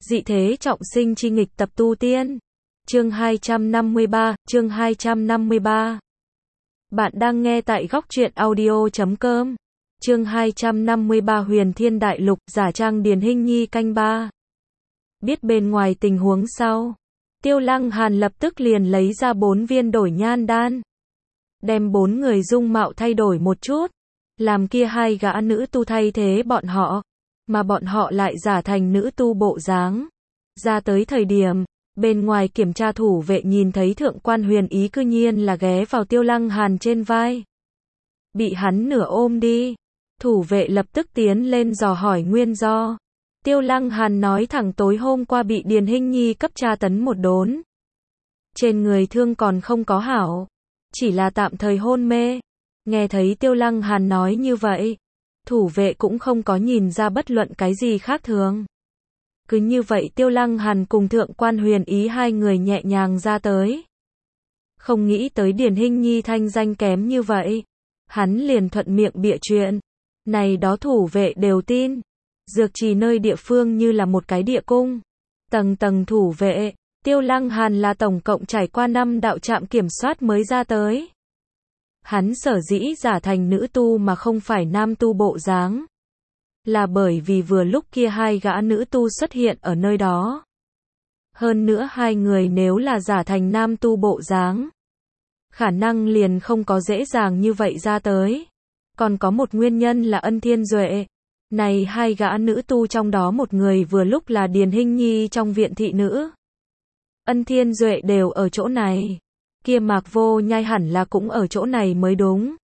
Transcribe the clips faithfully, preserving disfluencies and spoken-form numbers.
Dị thế trọng sinh chi nghịch tập tu tiên. Chương hai trăm năm mươi ba, chương hai trăm năm mươi ba. Bạn đang nghe tại góc truyện audio chấm com. Chương hai trăm năm mươi ba Huyền Thiên Đại Lục, giả trang Điền Hinh Nhi canh ba. Biết bên ngoài tình huống sau, Tiêu Lăng Hàn lập tức liền lấy ra bốn viên đổi nhan đan. Đem bốn người dung mạo thay đổi một chút, làm kia hai gã nữ tu thay thế bọn họ, mà bọn họ lại giả thành nữ tu bộ dáng. Ra tới thời điểm, bên ngoài kiểm tra thủ vệ nhìn thấy thượng quan Huyền Ý cư nhiên là ghé vào Tiêu Lăng Hàn trên vai. Bị hắn nửa ôm đi, thủ vệ lập tức tiến lên dò hỏi nguyên do. Tiêu Lăng Hàn nói thẳng tối hôm qua bị Điền Hinh Nhi cấp tra tấn một đốn. Trên người thương còn không có hảo, chỉ là tạm thời hôn mê. Nghe thấy Tiêu Lăng Hàn nói như vậy, thủ vệ cũng không có nhìn ra bất luận cái gì khác thường. Cứ như vậy Tiêu Lăng Hàn cùng thượng quan Huyền Ý hai người nhẹ nhàng ra tới. Không nghĩ tới Điền Hinh Nhi thanh danh kém như vậy, hắn liền thuận miệng bịa chuyện. Này đó thủ vệ đều tin. Dược trì nơi địa phương như là một cái địa cung. Tầng tầng thủ vệ, Tiêu Lăng Hàn là tổng cộng trải qua năm đạo trạm kiểm soát mới ra tới. Hắn sở dĩ giả thành nữ tu mà không phải nam tu bộ dáng, là bởi vì vừa lúc kia hai gã nữ tu xuất hiện ở nơi đó. Hơn nữa hai người nếu là giả thành nam tu bộ dáng, khả năng liền không có dễ dàng như vậy ra tới. Còn có một nguyên nhân là Ân Thiên Duệ. Này hai gã nữ tu trong đó một người vừa lúc là Điền Hinh Nhi trong viện thị nữ. Ân Thiên Duệ đều ở chỗ này. Kia Mạc Vô Nhai hẳn là cũng ở chỗ này mới đúng.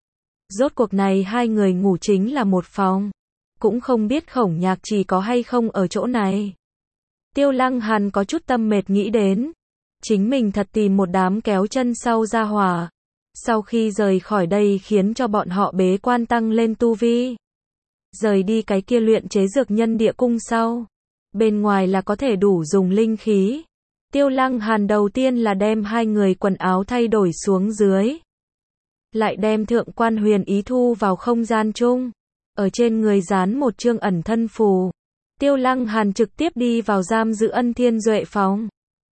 Rốt cuộc này hai người ngủ chính là một phòng. Cũng không biết Khổng Nhạc Trì có hay không ở chỗ này. Tiêu Lăng Hàn có chút tâm mệt nghĩ đến. Chính mình thật tìm một đám kéo chân sau ra hỏa. Sau khi rời khỏi đây khiến cho bọn họ bế quan tăng lên tu vi. Rời đi cái kia luyện chế dược nhân địa cung sau. Bên ngoài là có thể đủ dùng linh khí. Tiêu Lăng Hàn đầu tiên là đem hai người quần áo thay đổi xuống dưới. Lại đem thượng quan Huyền Ý thu vào không gian chung. Ở trên người dán một chương ẩn thân phù. Tiêu Lăng Hàn trực tiếp đi vào giam giữ Ân Thiên Duệ phòng.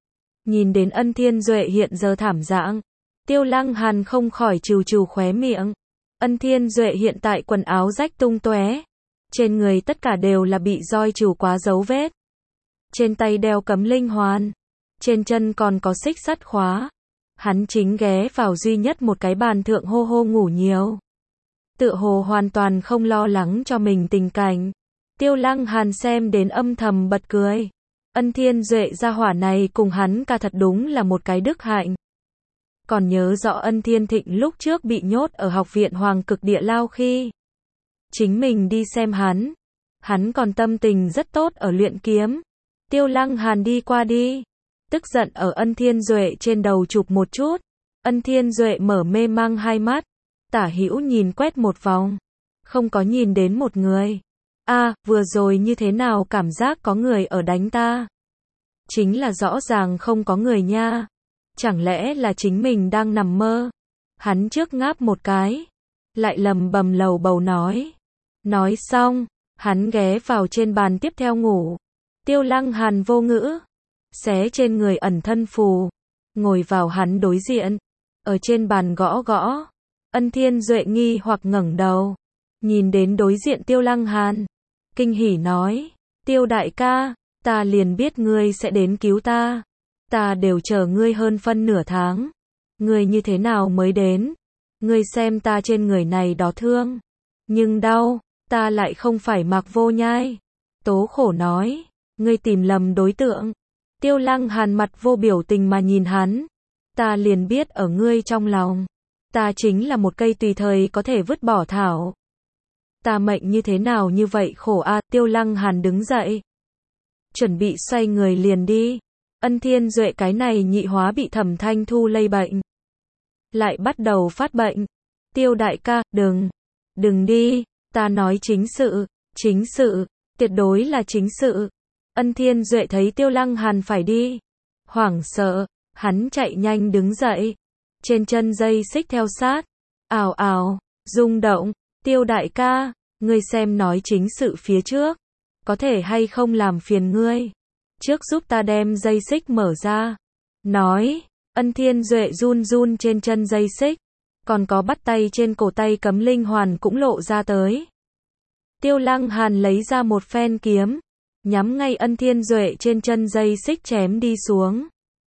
Nhìn đến Ân Thiên Duệ hiện giờ thảm dạng, Tiêu Lăng Hàn không khỏi trừ trừ khóe miệng. Ân Thiên Duệ hiện tại quần áo rách tung tóe, trên người tất cả đều là bị roi trừ quá dấu vết. Trên tay đeo cấm linh hoàn, trên chân còn có xích sắt khóa. Hắn chính ghé vào duy nhất một cái bàn thượng hô hô ngủ nhiều. Tựa hồ hoàn toàn không lo lắng cho mình tình cảnh. Tiêu Lăng Hàn xem đến âm thầm bật cười. Ân Thiên Duệ gia hỏa này cùng hắn ca thật đúng là một cái đức hạnh. Còn nhớ rõ Ân Thiên Thịnh lúc trước bị nhốt ở học viện Hoàng Cực Địa Lao khi chính mình đi xem hắn. Hắn còn tâm tình rất tốt ở luyện kiếm. Tiêu Lăng Hàn đi qua đi, tức giận ở Ân Thiên Duệ trên đầu chụp một chút. Ân Thiên Duệ mở mê mang hai mắt, tả hữu nhìn quét một vòng, không có nhìn đến một người. A, à, vừa rồi như thế nào cảm giác có người ở đánh ta? Chính là rõ ràng không có người nha. Chẳng lẽ là chính mình đang nằm mơ? Hắn trước ngáp một cái, lại lầm bầm lầu bầu nói. Nói xong, hắn ghé vào trên bàn tiếp theo ngủ. Tiêu Lăng Hàn vô ngữ, xé trên người ẩn thân phù, ngồi vào hắn đối diện, ở trên bàn gõ gõ. Ân Thiên Duệ nghi hoặc ngẩng đầu, nhìn đến đối diện Tiêu Lăng Hàn, kinh hỉ nói, Tiêu đại ca, ta liền biết ngươi sẽ đến cứu ta. Ta đều chờ ngươi hơn phân nửa tháng. Ngươi như thế nào mới đến? Ngươi xem ta trên người này đó thương, nhưng đau, ta lại không phải Mạc Vô Nhai. Tố khổ nói, ngươi tìm lầm đối tượng. Tiêu Lăng Hàn mặt vô biểu tình mà nhìn hắn. Ta liền biết ở ngươi trong lòng, ta chính là một cây tùy thời có thể vứt bỏ thảo. Ta mệnh như thế nào như vậy khổ a. À, Tiêu Lăng Hàn đứng dậy, chuẩn bị xoay người liền đi. Ân Thiên Duệ cái này nhị hóa bị Thẩm Thanh Thu lây bệnh, lại bắt đầu phát bệnh. Tiêu đại ca, đừng, đừng đi, ta nói chính sự, chính sự, tuyệt đối là chính sự. Ân Thiên Duệ thấy Tiêu Lăng Hàn phải đi, hoảng sợ, hắn chạy nhanh đứng dậy, trên chân dây xích theo sát, ào ào, rung động. Tiêu đại ca, ngươi xem nói chính sự phía trước, có thể hay không làm phiền ngươi. trước giúp ta đem dây xích mở ra. Nói, Ân Thiên Duệ run run trên chân dây xích, còn có bắt tay trên cổ tay cấm linh hoàn cũng lộ ra tới. Tiêu Lăng Hàn lấy ra một phen kiếm, nhắm ngay Ân Thiên Duệ trên chân dây xích chém đi xuống.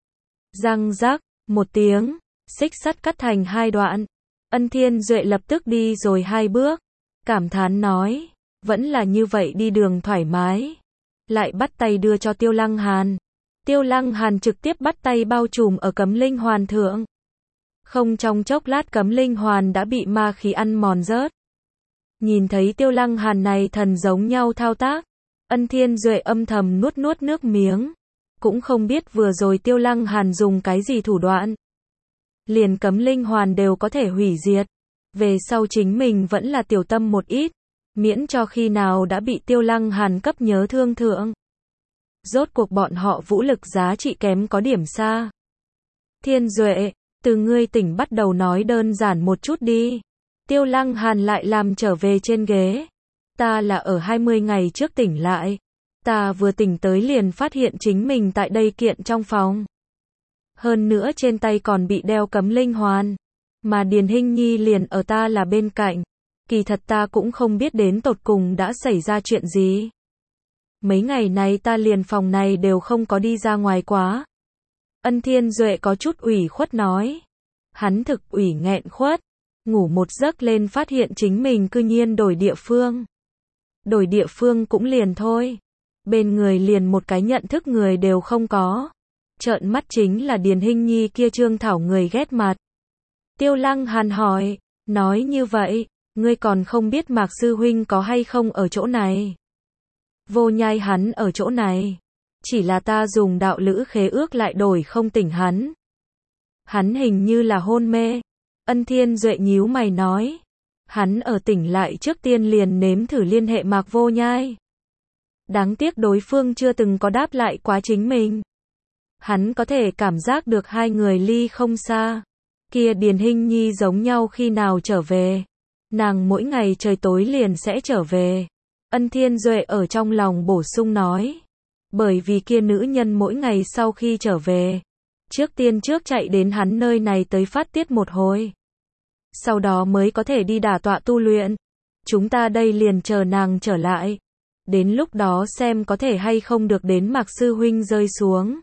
Răng rắc, một tiếng, xích sắt cắt thành hai đoạn. Ân Thiên Duệ lập tức đi rồi hai bước, cảm thán nói, vẫn là như vậy đi đường thoải mái. Lại bắt tay đưa cho Tiêu Lăng Hàn. Tiêu Lăng Hàn trực tiếp bắt tay bao trùm ở cấm linh hoàn thượng. Không trong chốc lát cấm linh hoàn đã bị ma khí ăn mòn rớt. Nhìn thấy Tiêu Lăng Hàn này thần giống nhau thao tác, Ân Thiên Duệ âm thầm nuốt nuốt nước miếng. Cũng không biết vừa rồi Tiêu Lăng Hàn dùng cái gì thủ đoạn. Liền cấm linh hoàn đều có thể hủy diệt. Về sau chính mình vẫn là tiểu tâm một ít, miễn cho khi nào đã bị Tiêu Lăng Hàn cấp nhớ thương thượng. Rốt cuộc bọn họ vũ lực giá trị kém có điểm xa. Thiên Duệ, từ ngươi tỉnh bắt đầu nói đơn giản một chút đi. Tiêu Lăng Hàn lại làm trở về trên ghế. Ta là ở hai mươi ngày trước tỉnh lại. Ta vừa tỉnh tới liền phát hiện chính mình tại đây kiện trong phòng. Hơn nữa trên tay còn bị đeo cấm linh hoàn. Mà Điền Hinh Nhi liền ở ta là bên cạnh. Kỳ thật ta cũng không biết đến tột cùng đã xảy ra chuyện gì. Mấy ngày này ta liền phòng này đều không có đi ra ngoài quá. Ân Thiên Duệ có chút ủy khuất nói. Hắn thực ủy nghẹn khuất. Ngủ một giấc lên phát hiện chính mình cư nhiên đổi địa phương. Đổi địa phương cũng liền thôi. Bên người liền một cái nhận thức người đều không có. Trợn mắt chính là Điền Hinh Nhi kia trương thảo người ghét mặt. Tiêu Lăng Hàn hỏi, nói như vậy, ngươi còn không biết Mạc Sư Huynh có hay không ở chỗ này. Vô Nhai hắn ở chỗ này. Chỉ là ta dùng đạo lữ khế ước lại đổi không tỉnh hắn. Hắn hình như là hôn mê. Ân Thiên Duệ nhíu mày nói. Hắn ở tỉnh lại trước tiên liền nếm thử liên hệ Mạc Vô Nhai. Đáng tiếc đối phương chưa từng có đáp lại quá chính mình. Hắn có thể cảm giác được hai người ly không xa. Kia Điền Hinh Nhi giống nhau khi nào trở về. Nàng mỗi ngày trời tối liền sẽ trở về. Ân Thiên Duệ ở trong lòng bổ sung nói. Bởi vì kia nữ nhân mỗi ngày sau khi trở về. Trước tiên trước chạy đến hắn nơi này tới phát tiết một hồi. Sau đó mới có thể đi đả tọa tu luyện. Chúng ta đây liền chờ nàng trở lại. Đến lúc đó xem có thể hay không được đến Mạc Sư Huynh rơi xuống.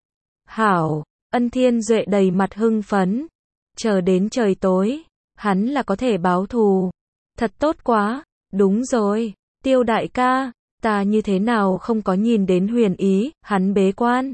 Hảo, Ân Thiên Duệ đầy mặt hưng phấn. Chờ đến trời tối, hắn là có thể báo thù. Thật tốt quá, đúng rồi, Tiêu đại ca, ta như thế nào không có nhìn đến Huyền Ý, hắn bế quan.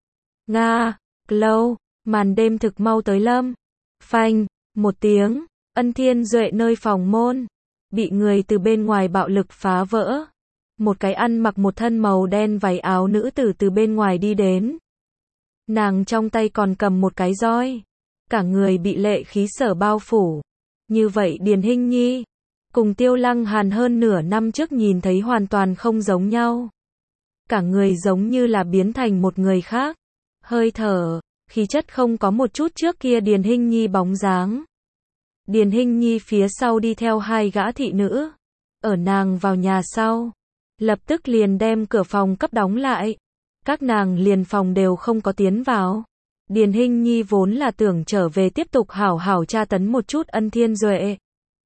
Nga, lâu, màn đêm thực mau tới lâm. Phanh, một tiếng, Ân Thiên Duệ nơi phòng môn, bị người từ bên ngoài bạo lực phá vỡ. Một cái ăn mặc một thân màu đen váy áo nữ tử từ bên ngoài đi đến. Nàng trong tay còn cầm một cái roi. Cả người bị lệ khí sở bao phủ. Như vậy Điền Hinh Nhi, cùng Tiêu Lăng Hàn hơn nửa năm trước nhìn thấy hoàn toàn không giống nhau. Cả người giống như là biến thành một người khác. Hơi thở, khí chất không có một chút trước kia Điền Hinh Nhi bóng dáng. Điền Hinh Nhi phía sau đi theo hai gã thị nữ. Ở nàng vào nhà sau, lập tức liền đem cửa phòng cấp đóng lại. Các nàng liền phòng đều không có tiến vào. Điền Hinh Nhi vốn là tưởng trở về tiếp tục hảo hảo tra tấn một chút Ân Thiên Duệ.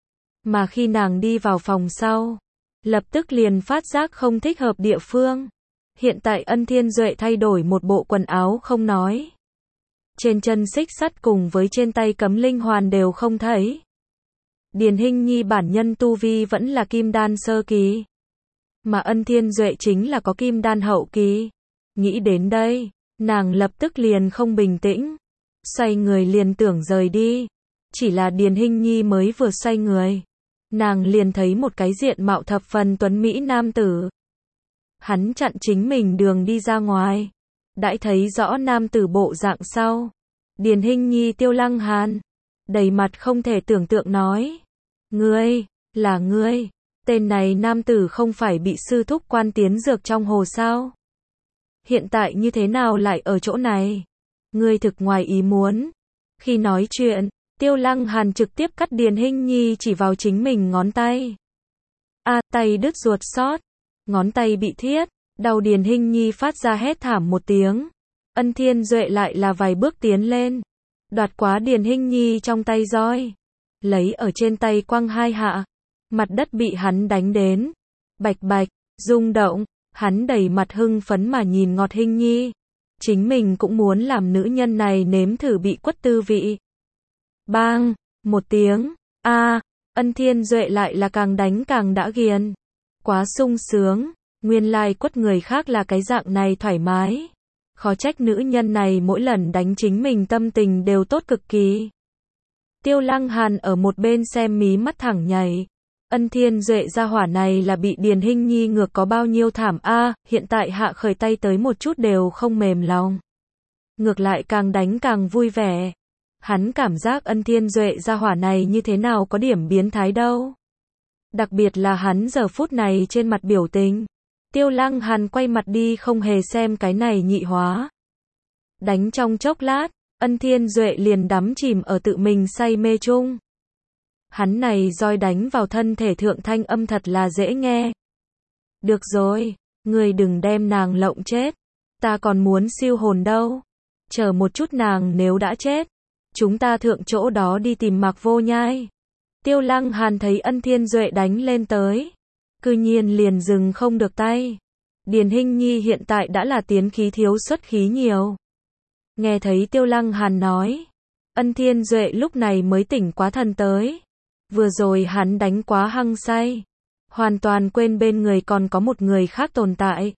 Mà khi nàng đi vào phòng sau, lập tức liền phát giác không thích hợp địa phương. Hiện tại Ân Thiên Duệ thay đổi một bộ quần áo không nói. Trên chân xích sắt cùng với trên tay cấm linh hoàn đều không thấy. Điền Hinh Nhi bản nhân tu vi vẫn là kim đan sơ kỳ. Mà Ân Thiên Duệ chính là có kim đan hậu kỳ. Nghĩ đến đây, nàng lập tức liền không bình tĩnh. Xoay người liền tưởng rời đi. Chỉ là Điền Hinh Nhi mới vừa xoay người. Nàng liền thấy một cái diện mạo thập phần tuấn mỹ nam tử. Hắn chặn chính mình đường đi ra ngoài. Đãi thấy rõ nam tử bộ dạng sau. Điền Hinh Nhi Tiêu Lăng Hàn. Đầy mặt không thể tưởng tượng nói. Ngươi, là ngươi. Tên này nam tử không phải bị sư thúc quan tiến dược trong hồ sao? Hiện tại như thế nào lại ở chỗ này? Ngươi thực ngoài ý muốn. Khi nói chuyện, Tiêu Lăng Hàn trực tiếp cắt Điền Hinh Nhi chỉ vào chính mình ngón tay. A, tay đứt ruột xót, ngón tay bị thiết, Đầu Điền Hinh Nhi phát ra hét thảm một tiếng. Ân Thiên Duệ lại là vài bước tiến lên, đoạt quá Điền Hinh Nhi trong tay roi, lấy ở trên tay quăng hai hạ. Mặt đất bị hắn đánh đến bạch bạch, rung động, hắn đầy mặt hưng phấn mà nhìn Ngọt Hinh Nhi. Chính mình cũng muốn làm nữ nhân này nếm thử bị quất tư vị. Bang, một tiếng, a, Ân Thiên Duệ lại là càng đánh càng đã ghiền. Quá sung sướng, nguyên lai quất người khác là cái dạng này thoải mái. Khó trách nữ nhân này mỗi lần đánh chính mình tâm tình đều tốt cực kỳ. Tiêu Lăng Hàn ở một bên xem mí mắt thẳng nhảy. Ân Thiên Duệ gia hỏa này là bị Điền Hinh Nhi ngược có bao nhiêu thảm a, hiện tại hạ khởi tay tới một chút đều không mềm lòng. Ngược lại càng đánh càng vui vẻ. Hắn cảm giác Ân Thiên Duệ gia hỏa này như thế nào có điểm biến thái đâu. Đặc biệt là hắn giờ phút này trên mặt biểu tình. Tiêu Lăng Hàn quay mặt đi không hề xem cái này nhị hóa. Đánh trong chốc lát, Ân Thiên Duệ liền đắm chìm ở tự mình say mê chung. Hắn này roi đánh vào thân thể thượng thanh âm thật là dễ nghe. Được rồi, người đừng đem nàng lộng chết. Ta còn muốn siêu hồn đâu. Chờ một chút nàng nếu đã chết, chúng ta thượng chỗ đó đi tìm Mạc Vô Nhai. Tiêu Lăng Hàn thấy Ân Thiên Duệ đánh lên tới, cư nhiên liền dừng không được tay. Điền Hinh Nhi hiện tại đã là tiến khí thiếu xuất khí nhiều. Nghe thấy Tiêu Lăng Hàn nói, Ân Thiên Duệ lúc này mới tỉnh quá thần tới. Vừa rồi hắn đánh quá hăng say, hoàn toàn quên bên người còn có một người khác tồn tại.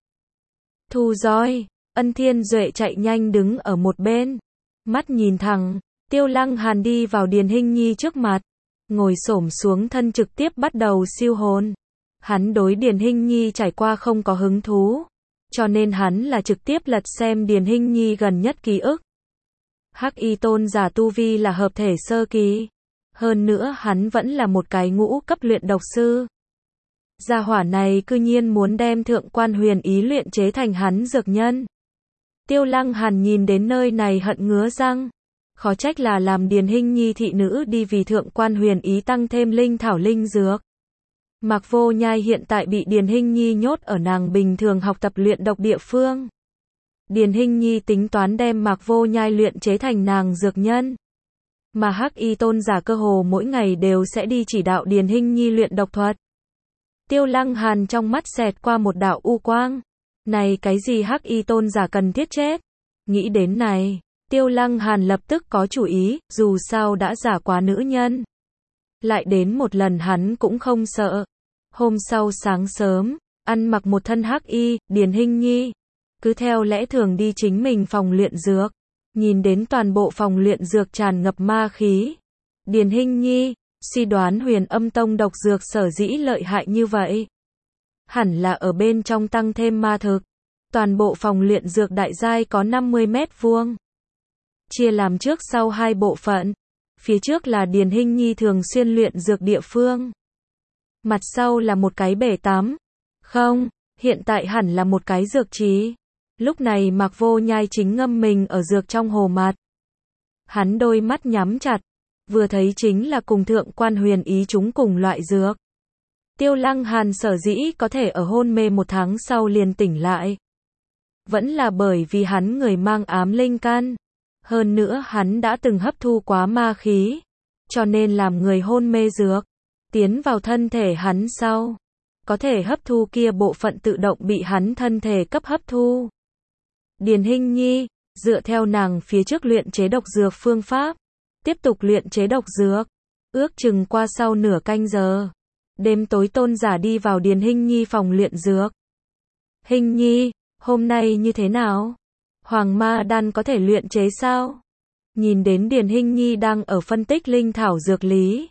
Thu roi, Ân Thiên Duệ chạy nhanh đứng ở một bên, mắt nhìn thẳng. Tiêu Lăng Hàn đi vào Điền Hinh Nhi trước mặt, ngồi xổm xuống thân trực tiếp bắt đầu siêu hồn. Hắn đối Điền Hinh Nhi trải qua không có hứng thú, cho nên hắn là trực tiếp lật xem Điền Hinh Nhi gần nhất ký ức. Hắc Y tôn giả tu vi là hợp thể sơ kỳ, hơn nữa hắn vẫn là một cái ngũ cấp luyện độc sư. Gia hỏa này cư nhiên muốn đem thượng quan huyền ý luyện chế thành hắn dược nhân. Tiêu Lăng Hàn nhìn đến nơi này hận ngứa răng. Khó trách là làm Điền Hinh Nhi thị nữ đi vì thượng quan huyền ý tăng thêm linh thảo linh dược. Mạc Vô Nhai hiện tại bị Điền Hinh Nhi nhốt ở nàng bình thường học tập luyện độc địa phương. Điền Hinh Nhi tính toán đem Mạc Vô Nhai luyện chế thành nàng dược nhân. Mà Hắc Y tôn giả cơ hồ mỗi ngày đều sẽ đi chỉ đạo Điền Hinh Nhi luyện độc thuật. Tiêu Lăng Hàn trong mắt xẹt qua một đạo u quang. Này cái gì Hắc Y tôn giả cần thiết chết? Nghĩ đến này, Tiêu Lăng Hàn lập tức có chủ ý, dù sao đã giả quá nữ nhân. Lại đến một lần hắn cũng không sợ. Hôm sau sáng sớm, ăn mặc một thân hắc y, Điền Hinh Nhi cứ theo lẽ thường đi chính mình phòng luyện dược. Nhìn đến toàn bộ phòng luyện dược tràn ngập ma khí. Điền Hinh Nhi suy đoán Huyền Âm Tông độc dược sở dĩ lợi hại như vậy, hẳn là ở bên trong tăng thêm ma thực. Toàn bộ phòng luyện dược đại giai có năm mươi mét vuông. Chia làm trước sau hai bộ phận. Phía trước là Điền Hinh Nhi thường xuyên luyện dược địa phương. Mặt sau là một cái bể tắm. Không, hiện tại hẳn là một cái dược trí. Lúc này Mạc Vô Nhai chính ngâm mình ở dược trong hồ mặt. Hắn đôi mắt nhắm chặt, vừa thấy chính là cùng thượng quan huyền ý chúng cùng loại dược. Tiêu Lăng Hàn sở dĩ có thể ở hôn mê một tháng sau liền tỉnh lại. Vẫn là bởi vì hắn người mang ám linh căn. Hơn nữa hắn đã từng hấp thu quá ma khí, cho nên làm người hôn mê dược, tiến vào thân thể hắn sau, có thể hấp thu kia bộ phận tự động bị hắn thân thể cấp hấp thu. Điền Hinh Nhi, dựa theo nàng phía trước luyện chế độc dược phương pháp, tiếp tục luyện chế độc dược, ước chừng qua sau nửa canh giờ. Đêm tối tôn giả đi vào Điền Hinh Nhi phòng luyện dược. Hinh Nhi, hôm nay như thế nào? Hoàng ma đan có thể luyện chế sao? Nhìn đến Điền Hinh Nhi đang ở phân tích linh thảo dược lý.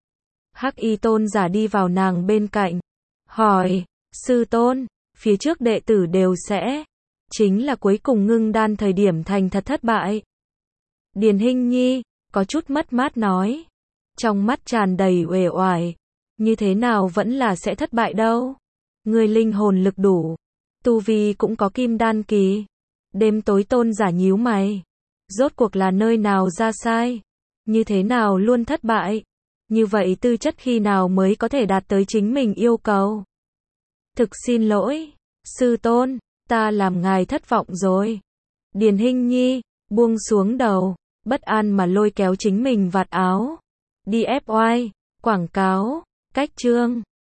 Hắc Y tôn giả đi vào nàng bên cạnh. Hỏi, sư tôn, phía trước đệ tử đều sẽ. Chính là cuối cùng ngưng đan thời điểm thành thật thất bại. Điền Hinh Nhi, có chút mất mát nói. Trong mắt tràn đầy uể oải. Như thế nào vẫn là sẽ thất bại đâu. Người linh hồn lực đủ. Tu vi cũng có kim đan kỳ. Đêm tối tôn giả nhíu mày. Rốt cuộc là nơi nào ra sai? Như thế nào luôn thất bại? Như vậy tư chất khi nào mới có thể đạt tới chính mình yêu cầu? Thực xin lỗi, Sư tôn, ta làm ngài thất vọng rồi. Điền Hinh Nhi, buông xuống đầu, bất an mà lôi kéo chính mình vạt áo. Đi ép oai, quảng cáo, cách chương.